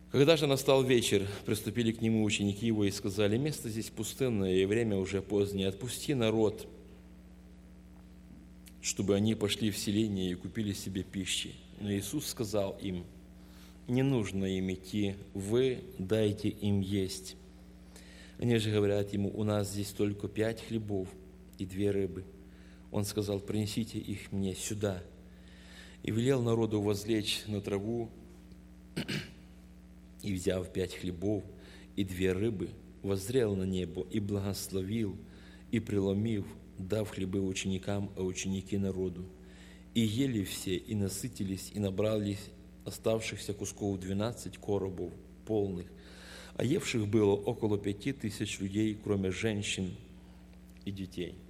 Когда же настал вечер, приступили к нему ученики его и сказали: «Место здесь пустынное, и время уже позднее. Отпусти народ, чтобы они пошли в селение и купили себе пищи». Но Иисус сказал им: «Не нужно им идти, вы дайте им есть». Они же говорят ему: «У нас здесь только 5 хлебов и 2 рыбы». Он сказал: «Принесите их мне сюда». И велел народу возлечь на траву, и, взяв 5 хлебов и 2 рыбы, воззрел на небо и благословил, и, преломив, дав хлебы ученикам, а ученики народу. И ели все, и насытились, и набрали оставшихся кусков 12 коробов полных, а евших было около 5000 людей, кроме женщин и детей.